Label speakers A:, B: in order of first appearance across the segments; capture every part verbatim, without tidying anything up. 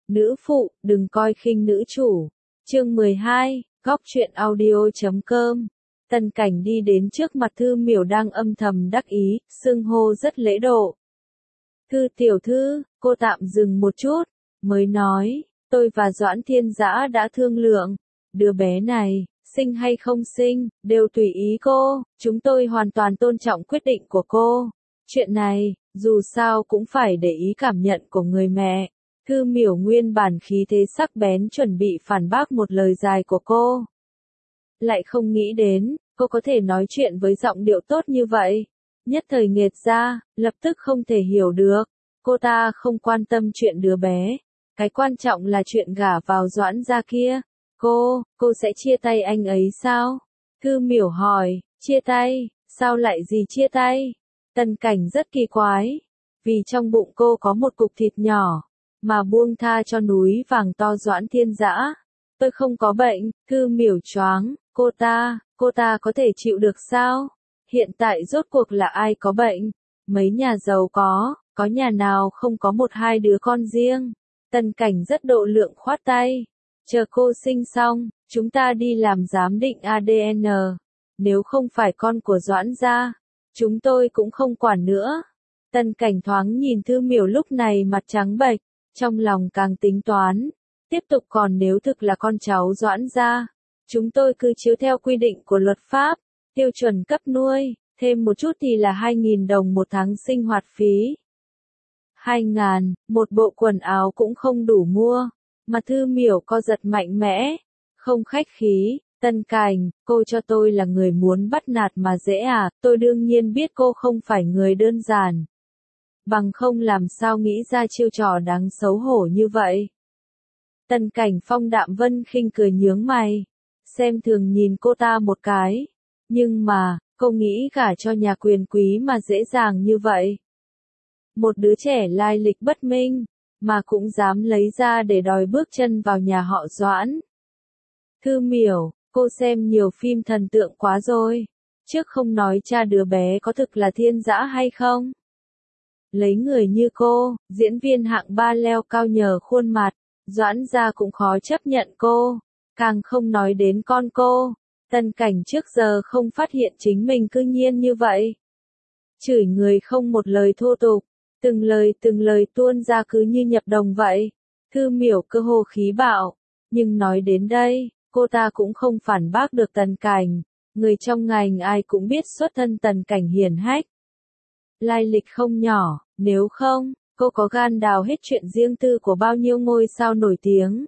A: Nữ phụ, đừng coi khinh nữ chủ. Chương mười hai, góc truyện audio chấm com. Tần Cảnh đi đến trước mặt Thư Miểu đang âm thầm đắc ý, xưng hô rất lễ độ. Thư tiểu thư, cô tạm dừng một chút, mới nói, tôi và Doãn Thiên Dã đã thương lượng, đứa bé này, sinh hay không sinh, đều tùy ý cô, chúng tôi hoàn toàn tôn trọng quyết định của cô. Chuyện này, dù sao cũng phải để ý cảm nhận của người mẹ. Thư Miểu nguyên bản khí thế sắc bén chuẩn bị phản bác một lời dài của cô. Lại không nghĩ đến, cô có thể nói chuyện với giọng điệu tốt như vậy. Nhất thời nghệt ra, lập tức không thể hiểu được. Cô ta không quan tâm chuyện đứa bé. Cái quan trọng là chuyện gả vào Doãn gia kia. Cô, cô sẽ chia tay anh ấy sao? Thư Miểu hỏi, chia tay, sao lại gì chia tay? Tần Cảnh rất kỳ quái. Vì trong bụng cô có một cục thịt nhỏ, mà buông tha cho núi vàng to Doãn Thiên Dã. Tôi không có bệnh, Thư Miểu choáng, cô ta, cô ta có thể chịu được sao? Hiện tại rốt cuộc là ai có bệnh? Mấy nhà giàu có, có nhà nào không có một hai đứa con riêng? Tần Cảnh rất độ lượng khoát tay. Chờ cô sinh xong, chúng ta đi làm giám định a đê en. Nếu không phải con của Doãn gia, chúng tôi cũng không quản nữa. Tần Cảnh thoáng nhìn Thư Miểu lúc này mặt trắng bệch, trong lòng càng tính toán. Tiếp tục còn nếu thực là con cháu Doãn gia, chúng tôi cứ chiếu theo quy định của luật pháp, tiêu chuẩn cấp nuôi, thêm một chút thì là hai nghìn đồng một tháng sinh hoạt phí. Hai ngàn, một bộ quần áo cũng không đủ mua, mà Thư Miểu co giật mạnh mẽ, không khách khí. Tần Cảnh, cô cho tôi là người muốn bắt nạt mà dễ à, tôi đương nhiên biết cô không phải người đơn giản. Bằng không làm sao nghĩ ra chiêu trò đáng xấu hổ như vậy. Tần Cảnh phong đạm vân khinh cười nhướng mày, xem thường nhìn cô ta một cái. Nhưng mà, cô nghĩ gả cho nhà quyền quý mà dễ dàng như vậy. Một đứa trẻ lai lịch bất minh, mà cũng dám lấy ra để đòi bước chân vào nhà họ Doãn. Thư Miểu, cô xem nhiều phim thần tượng quá rồi. Trước không nói cha đứa bé có thực là Thiên Dã hay không. Lấy người như cô, diễn viên hạng ba leo cao nhờ khuôn mặt, Doãn gia cũng khó chấp nhận cô, càng không nói đến con cô. Tần Cảnh trước giờ không phát hiện chính mình cư nhiên như vậy. Chửi người không một lời thô tục, từng lời từng lời tuôn ra cứ như nhập đồng vậy. Thư Miểu cơ hồ khí bạo, nhưng nói đến đây, cô ta cũng không phản bác được Tần Cảnh. Người trong ngành ai cũng biết xuất thân Tần Cảnh hiển hách. Lai lịch không nhỏ, nếu không, cô có gan đào hết chuyện riêng tư của bao nhiêu ngôi sao nổi tiếng.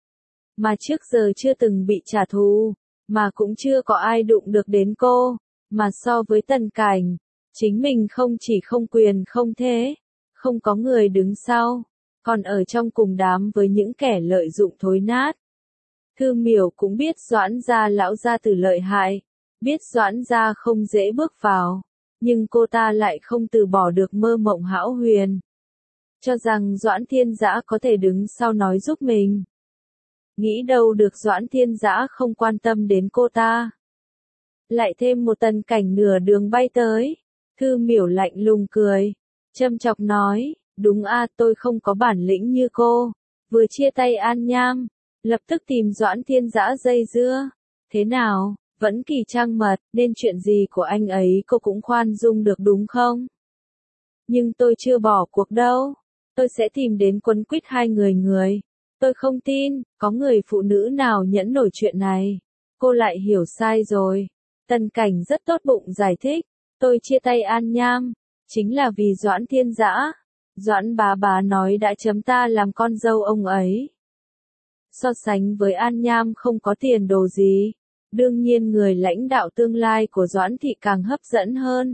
A: Mà trước giờ chưa từng bị trả thù, mà cũng chưa có ai đụng được đến cô, mà so với Tần Cảnh, chính mình không chỉ không quyền không thế, không có người đứng sau, còn ở trong cùng đám với những kẻ lợi dụng thối nát. Thư Miểu cũng biết Doãn gia lão gia tử lợi hại, biết Doãn gia không dễ bước vào. Nhưng cô ta lại không từ bỏ được mơ mộng hão huyền. Cho rằng Doãn Thiên Dã có thể đứng sau nói giúp mình. Nghĩ đâu được Doãn Thiên Dã không quan tâm đến cô ta. Lại thêm một Tần Cảnh nửa đường bay tới. Thư Miểu lạnh lùng cười. Châm chọc nói, đúng a, tôi không có bản lĩnh như cô. Vừa chia tay An Nham, lập tức tìm Doãn Thiên Dã dây dưa. Thế nào? Vẫn kỳ trăng mật, nên chuyện gì của anh ấy cô cũng khoan dung được đúng không? Nhưng tôi chưa bỏ cuộc đâu. Tôi sẽ tìm đến quấn quýt hai người người. Tôi không tin, có người phụ nữ nào nhẫn nổi chuyện này. Cô lại hiểu sai rồi. Tần Cảnh rất tốt bụng giải thích. Tôi chia tay An Nham, chính là vì Doãn Thiên Dã. Doãn bá bá nói đã chấm ta làm con dâu ông ấy. So sánh với An Nham không có tiền đồ gì. Đương nhiên người lãnh đạo tương lai của Doãn thị càng hấp dẫn hơn.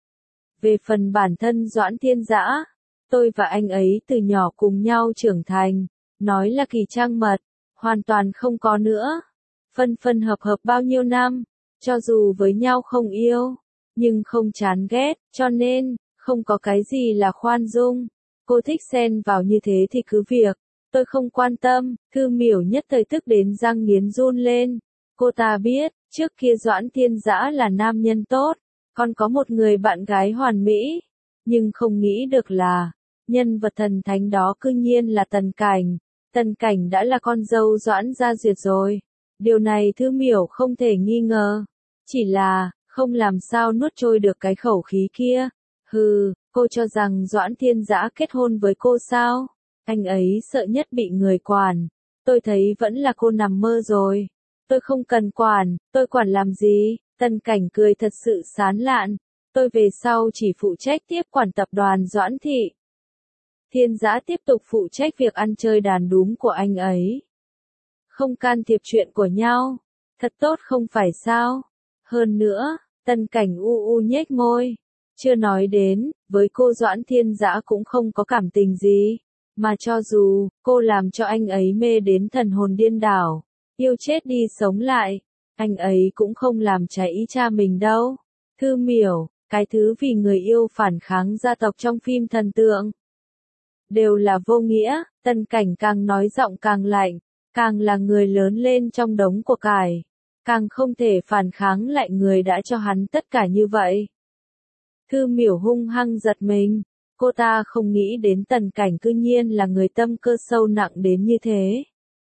A: Về phần bản thân Doãn Thiên Dã, tôi và anh ấy từ nhỏ cùng nhau trưởng thành, nói là kỳ trang mật, hoàn toàn không có nữa. Phân phân hợp hợp bao nhiêu năm, cho dù với nhau không yêu, nhưng không chán ghét, cho nên, không có cái gì là khoan dung. Cô thích xen vào như thế thì cứ việc, tôi không quan tâm. Thư Miểu nhất thời tức đến răng nghiến run lên. Cô ta biết, trước kia Doãn Thiên Dã là nam nhân tốt, còn có một người bạn gái hoàn mỹ, nhưng không nghĩ được là, nhân vật thần thánh đó cư nhiên là Tần Cảnh. Tần Cảnh đã là con dâu Doãn Gia Duyệt rồi. Điều này Thư Miểu không thể nghi ngờ. Chỉ là, không làm sao nuốt trôi được cái khẩu khí kia. Hừ, cô cho rằng Doãn Thiên Dã kết hôn với cô sao? Anh ấy sợ nhất bị người quản. Tôi thấy vẫn là cô nằm mơ rồi. Tôi không cần quản, tôi quản làm gì? Tần Cảnh cười thật sự sán lạn. Tôi về sau chỉ phụ trách tiếp quản tập đoàn Doãn Thị. Thiên Dã tiếp tục phụ trách việc ăn chơi đàn đúm của anh ấy. Không can thiệp chuyện của nhau. Thật tốt không phải sao? Hơn nữa, Tần Cảnh u u nhếch môi. Chưa nói đến, với cô Doãn Thiên Dã cũng không có cảm tình gì. Mà cho dù, cô làm cho anh ấy mê đến thần hồn điên đảo, yêu chết đi sống lại, anh ấy cũng không làm trái ý cha mình đâu. Thư Miểu, cái thứ vì người yêu phản kháng gia tộc trong phim thần tượng. Đều là vô nghĩa, Tần Cảnh càng nói giọng càng lạnh, càng là người lớn lên trong đống của cải. Càng không thể phản kháng lại người đã cho hắn tất cả như vậy. Thư Miểu hung hăng giật mình. Cô ta không nghĩ đến Tần Cảnh cư nhiên là người tâm cơ sâu nặng đến như thế.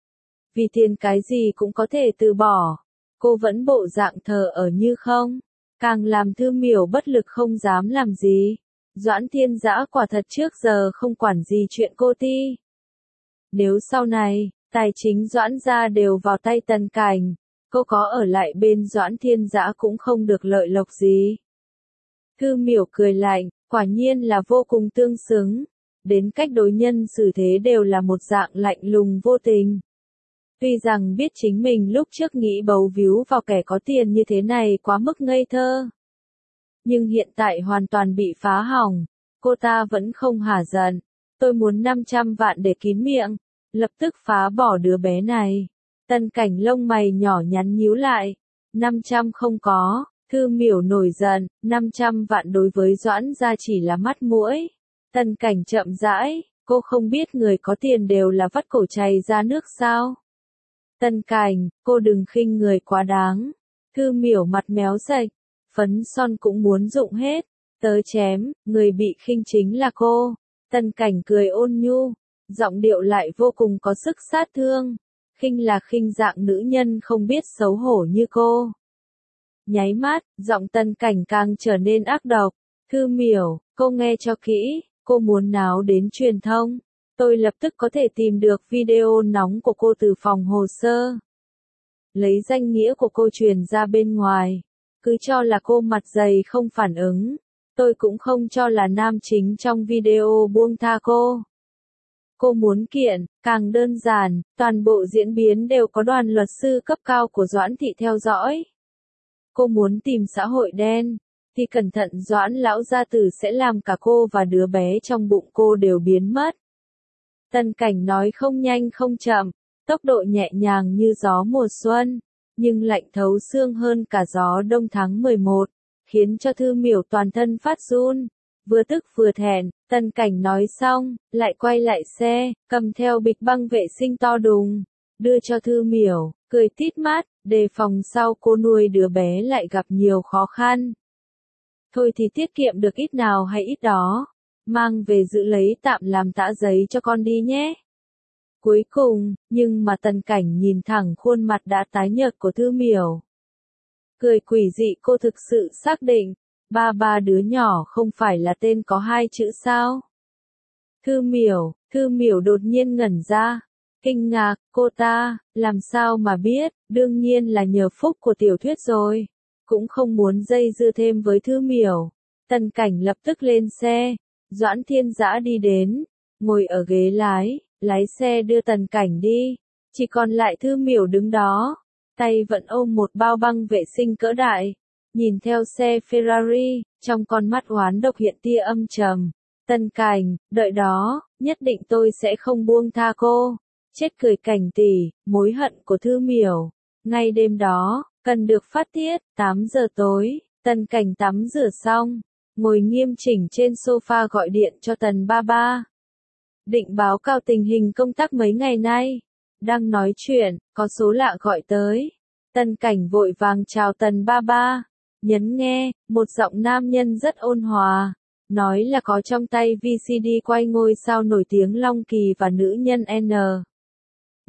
A: Vì tiền cái gì cũng có thể từ bỏ. Cô vẫn bộ dạng thờ ở như không. Càng làm Thư Miểu bất lực không dám làm gì. Doãn Thiên Dã quả thật trước giờ không quản gì chuyện cô ti. Nếu sau này, tài chính Doãn gia đều vào tay Tần Cảnh, cô có ở lại bên Doãn Thiên Dã cũng không được lợi lộc gì. Thư Miểu cười lạnh, quả nhiên là vô cùng tương xứng. Đến cách đối nhân xử thế đều là một dạng lạnh lùng vô tình. Tuy rằng biết chính mình lúc trước nghĩ bấu víu vào kẻ có tiền như thế này quá mức ngây thơ. Nhưng hiện tại hoàn toàn bị phá hỏng. Cô ta vẫn không hả giận. Tôi muốn năm trăm vạn để kín miệng. Lập tức phá bỏ đứa bé này. Tần Cảnh lông mày nhỏ nhắn nhíu lại. năm trăm không có. Thư Miểu nổi giận, năm trăm vạn đối với Doãn gia chỉ là mắt mũi. Tần Cảnh chậm rãi, cô không biết người có tiền đều là vắt cổ chày ra nước sao? Tần Cảnh, cô đừng khinh người quá đáng. Thư Miểu mặt méo sạch, phấn son cũng muốn dụng hết. Tớ chém, người bị khinh chính là cô. Tần Cảnh cười ôn nhu, giọng điệu lại vô cùng có sức sát thương. Khinh là khinh dạng nữ nhân không biết xấu hổ như cô. Nháy mắt, giọng Tần Cảnh càng trở nên ác độc. Thư Miểu, cô nghe cho kỹ, cô muốn náo đến truyền thông. Tôi lập tức có thể tìm được video nóng của cô từ phòng hồ sơ. Lấy danh nghĩa của cô truyền ra bên ngoài. Cứ cho là cô mặt dày không phản ứng. Tôi cũng không cho là nam chính trong video buông tha cô. Cô muốn kiện, càng đơn giản, toàn bộ diễn biến đều có đoàn luật sư cấp cao của Doãn Thị theo dõi. Cô muốn tìm xã hội đen, thì cẩn thận Doãn lão gia tử sẽ làm cả cô và đứa bé trong bụng cô đều biến mất. Tần Cảnh nói không nhanh không chậm, tốc độ nhẹ nhàng như gió mùa xuân, nhưng lạnh thấu xương hơn cả gió đông tháng mười một, khiến cho Thư Miểu toàn thân phát run. Vừa tức vừa thẹn, Tần Cảnh nói xong, lại quay lại xe, cầm theo bịch băng vệ sinh to đùng, đưa cho Thư Miểu, cười tít mắt, đề phòng sau cô nuôi đứa bé lại gặp nhiều khó khăn. Thôi thì tiết kiệm được ít nào hay ít đó, mang về giữ lấy tạm làm tã giấy cho con đi nhé. Cuối cùng, nhưng mà Tần Cảnh nhìn thẳng khuôn mặt đã tái nhợt của Thư Miểu. Cười quỷ dị, cô thực sự xác định, ba ba đứa nhỏ không phải là tên có hai chữ sao? Thư Miểu, Thư Miểu đột nhiên ngẩn ra. Kinh ngạc, cô ta, làm sao mà biết, đương nhiên là nhờ phúc của tiểu thuyết rồi. Cũng không muốn dây dưa thêm với Thư Miểu. Tần Cảnh lập tức lên xe. Doãn Thiên Dã đi đến, ngồi ở ghế lái, lái xe đưa Tần Cảnh đi. Chỉ còn lại Thư Miểu đứng đó, tay vẫn ôm một bao băng vệ sinh cỡ đại. Nhìn theo xe Ferrari, trong con mắt oán độc hiện tia âm trầm. Tần Cảnh, đợi đó, nhất định tôi sẽ không buông tha cô. Chết cười Cảnh tỷ, mối hận của Thư Miểu. Ngay đêm đó, cần được phát tiết, tám giờ tối, Tần Cảnh tắm rửa xong, ngồi nghiêm chỉnh trên sofa gọi điện cho Tần ba ba. Định báo cáo tình hình công tác mấy ngày nay. Đang nói chuyện, có số lạ gọi tới. Tần Cảnh vội vàng chào Tần ba ba. Nhấn nghe, một giọng nam nhân rất ôn hòa. Nói là có trong tay vê xê đê quay ngôi sao nổi tiếng Long Kỳ và nữ nhân N.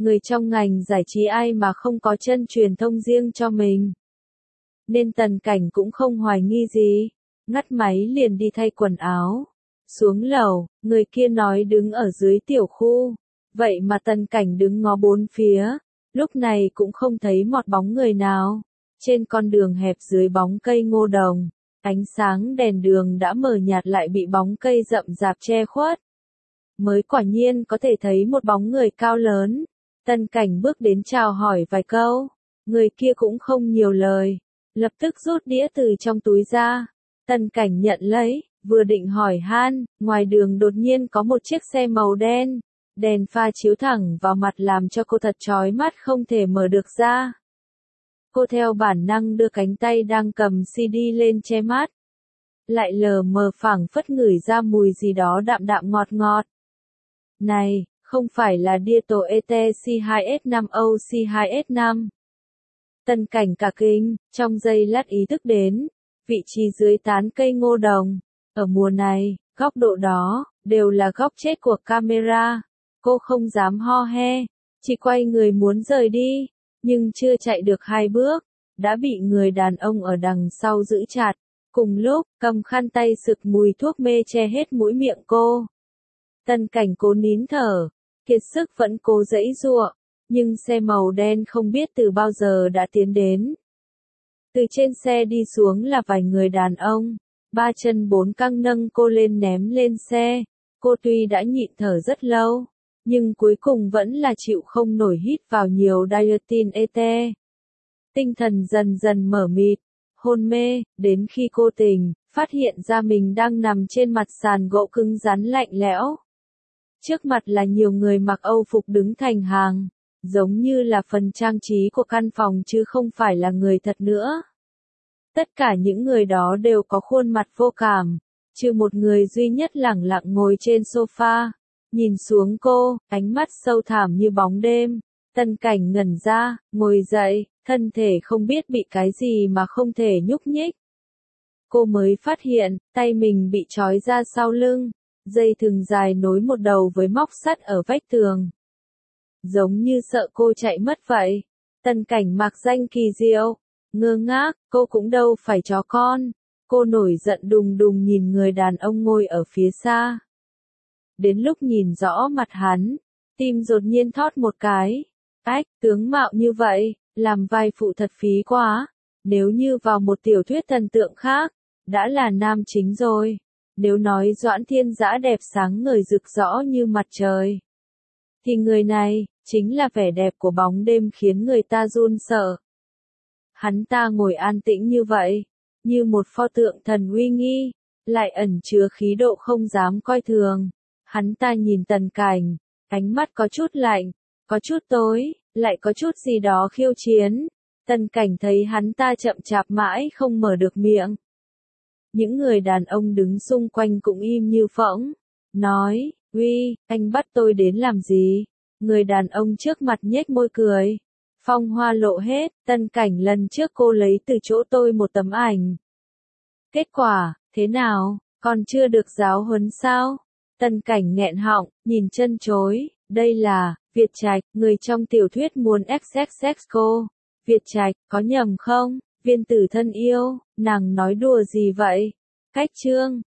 A: Người trong ngành giải trí ai mà không có chân truyền thông riêng cho mình. Nên Tần Cảnh cũng không hoài nghi gì. Ngắt máy liền đi thay quần áo. Xuống lầu, người kia nói đứng ở dưới tiểu khu. Vậy mà Tần Cảnh đứng ngó bốn phía. Lúc này cũng không thấy một bóng người nào. Trên con đường hẹp dưới bóng cây ngô đồng, ánh sáng đèn đường đã mờ nhạt lại bị bóng cây rậm rạp che khuất. Mới quả nhiên có thể thấy một bóng người cao lớn. Tần Cảnh bước đến chào hỏi vài câu. Người kia cũng không nhiều lời. Lập tức rút đĩa từ trong túi ra. Tần Cảnh nhận lấy, vừa định hỏi han, ngoài đường đột nhiên có một chiếc xe màu đen. Đèn pha chiếu thẳng vào mặt làm cho cô thật chói mắt không thể mở được ra. Cô theo bản năng đưa cánh tay đang cầm xê đê lên che mắt. Lại lờ mờ phảng phất ngửi ra mùi gì đó đạm đạm ngọt ngọt. Này, không phải là Dieto e tê xê hai S năm O C hai S năm. Tần Cảnh cả kinh, trong giây lát ý thức đến. Vị trí dưới tán cây ngô đồng. Ở mùa này, góc độ đó, đều là góc chết của camera. Cô không dám ho he, chỉ quay người muốn rời đi. Nhưng chưa chạy được hai bước, đã bị người đàn ông ở đằng sau giữ chặt. Cùng lúc, cầm khăn tay sực mùi thuốc mê che hết mũi miệng cô. Tần Cảnh cố nín thở, kiệt sức vẫn cố giãy giụa, nhưng xe màu đen không biết từ bao giờ đã tiến đến. Từ trên xe đi xuống là vài người đàn ông, ba chân bốn cẳng nâng cô lên ném lên xe. Cô tuy đã nhịn thở rất lâu, nhưng cuối cùng vẫn là chịu không nổi hít vào nhiều dioxin e tê. Tinh thần dần dần mở mịt, hôn mê, đến khi cô tỉnh, phát hiện ra mình đang nằm trên mặt sàn gỗ cứng rắn lạnh lẽo. Trước mặt là nhiều người mặc Âu phục đứng thành hàng, giống như là phần trang trí của căn phòng chứ không phải là người thật nữa. Tất cả những người đó đều có khuôn mặt vô cảm, trừ một người duy nhất lẳng lặng ngồi trên sofa. Nhìn xuống cô, ánh mắt sâu thẳm như bóng đêm. Tần Cảnh ngẩn ra, ngồi dậy, thân thể không biết bị cái gì mà không thể nhúc nhích. Cô mới phát hiện, tay mình bị trói ra sau lưng, dây thừng dài nối một đầu với móc sắt ở vách tường. Giống như sợ cô chạy mất vậy. Tần Cảnh mặc danh kỳ diệu, ngơ ngác, cô cũng đâu phải chó con. Cô nổi giận đùng đùng nhìn người đàn ông ngồi ở phía xa. Đến lúc nhìn rõ mặt hắn, tim đột nhiên thót một cái. Ách, tướng mạo như vậy, làm vai phụ thật phí quá. Nếu như vào một tiểu thuyết thần tượng khác, đã là nam chính rồi. Nếu nói Doãn Thiên Dã đẹp sáng ngời rực rõ như mặt trời, thì người này, chính là vẻ đẹp của bóng đêm khiến người ta run sợ. Hắn ta ngồi an tĩnh như vậy, như một pho tượng thần uy nghi, lại ẩn chứa khí độ không dám coi thường. Hắn ta nhìn Tần Cảnh, ánh mắt có chút lạnh, có chút tối, lại có chút gì đó khiêu chiến. Tần Cảnh thấy hắn ta chậm chạp mãi không mở được miệng. Những người đàn ông đứng xung quanh cũng im như phỗng. Nói, uy, anh bắt tôi đến làm gì? Người đàn ông trước mặt nhếch môi cười. Phong hoa lộ hết, Tần Cảnh lần trước cô lấy từ chỗ tôi một tấm ảnh. Kết quả, thế nào, còn chưa được giáo huấn sao? Tần Cảnh nghẹn họng, nhìn chân chối, đây là, Việt Trạch, người trong tiểu thuyết muốn ích ích ích cô. Việt Trạch, có nhầm không? Viên tử thân yêu, nàng nói đùa gì vậy? Cách chương.